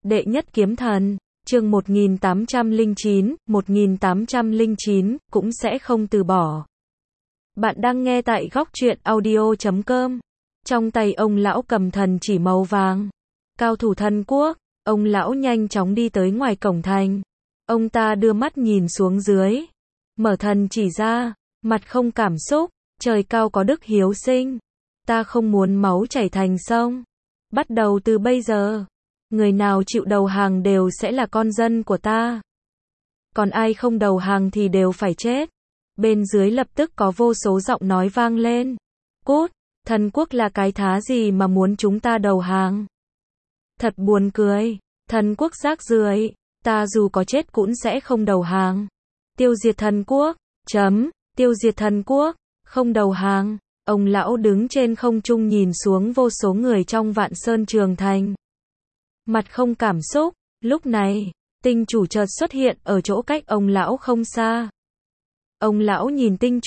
Đệ nhất kiếm thần, chương 1809, cũng sẽ không từ bỏ. Bạn đang nghe tại góc truyện audio.com. Trong tay ông lão cầm thần chỉ màu vàng. Cao thủ thần quốc, ông lão nhanh chóng đi tới ngoài cổng thành. Ông ta đưa mắt nhìn xuống dưới. Mở thần chỉ ra, mặt không cảm xúc, trời cao có đức hiếu sinh. Ta không muốn máu chảy thành sông. Bắt đầu từ bây giờ, người nào chịu đầu hàng đều sẽ là con dân của ta. Còn ai không đầu hàng thì đều phải chết. Bên dưới lập tức có vô số giọng nói vang lên. Cút, thần quốc là cái thá gì mà muốn chúng ta đầu hàng? Thật buồn cười, thần quốc rác rưởi, ta dù có chết cũng sẽ không đầu hàng. Tiêu diệt thần quốc, tiêu diệt thần quốc, không đầu hàng. Ông lão đứng trên không trung nhìn xuống vô số người trong Vạn Sơn Trường Thành. Mặt không cảm xúc, lúc này, tinh chủ chợt xuất hiện ở chỗ cách ông lão không xa. Ông lão nhìn tinh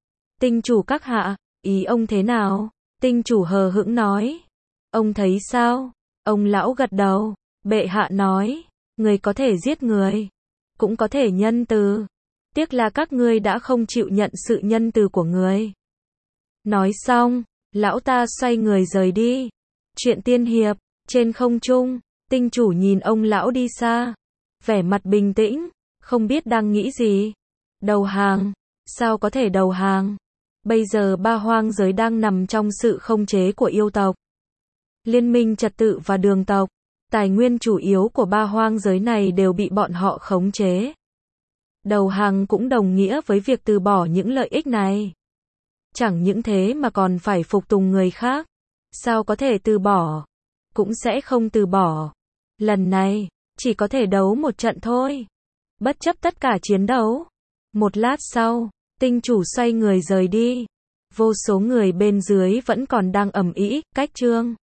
chủ các hạ, ý ông thế nào? Tinh chủ hờ hững nói. Ông thấy sao? Ông lão gật đầu, bệ hạ nói, người có thể giết người, cũng có thể nhân từ. Tiếc là các ngươi đã không chịu nhận sự nhân từ của người. Nói xong, lão ta xoay người rời đi. Chuyện tiên hiệp, trên không trung, tinh chủ nhìn ông lão đi xa. Vẻ mặt bình tĩnh, không biết đang nghĩ gì. Đầu hàng, sao có thể đầu hàng? Bây giờ ba hoang giới đang nằm trong sự khống chế của yêu tộc. Liên minh trật tự và đường tộc, tài nguyên chủ yếu của ba hoang giới này đều bị bọn họ khống chế. Đầu hàng cũng đồng nghĩa với việc từ bỏ những lợi ích này. Chẳng những thế mà còn phải phục tùng người khác. Sao có thể từ bỏ? Cũng sẽ không từ bỏ. Lần này, chỉ có thể đấu một trận thôi. Bất chấp tất cả chiến đấu. Một lát sau, tinh chủ xoay người rời đi. Vô số người bên dưới vẫn còn đang ầm ĩ, cách chương.